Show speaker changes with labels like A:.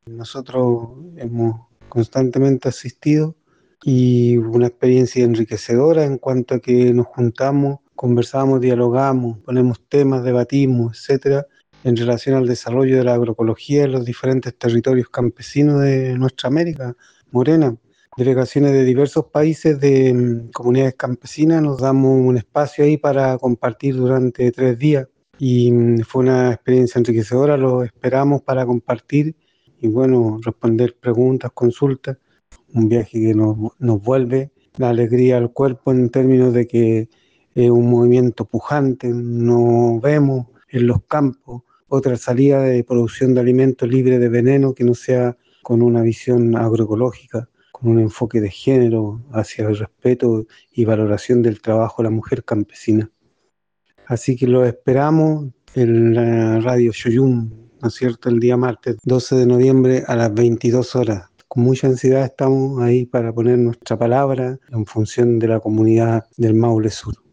A: Nosotros hemos constantemente asistido y una experiencia enriquecedora en cuanto a que nos juntamos, conversamos, dialogamos, ponemos temas, debatimos, etcétera, en relación al desarrollo de la agroecología en los diferentes territorios campesinos de nuestra América Morena. Delegaciones de diversos países de comunidades campesinas nos damos un espacio ahí para compartir durante 3 días y fue una experiencia enriquecedora, lo esperamos para compartir y bueno, responder preguntas, consultas, un viaje que nos vuelve la alegría al cuerpo en términos de que es un movimiento pujante, no vemos en los campos otra salida de producción de alimentos libre de veneno que no sea con una visión agroecológica, con un enfoque de género hacia el respeto y valoración del trabajo de la mujer campesina. Así que lo esperamos en la radio Shoyum, ¿no es cierto?, el día martes 12 de noviembre a las 22 horas. Con mucha ansiedad estamos ahí para poner nuestra palabra en función de la comunidad del Maule Sur.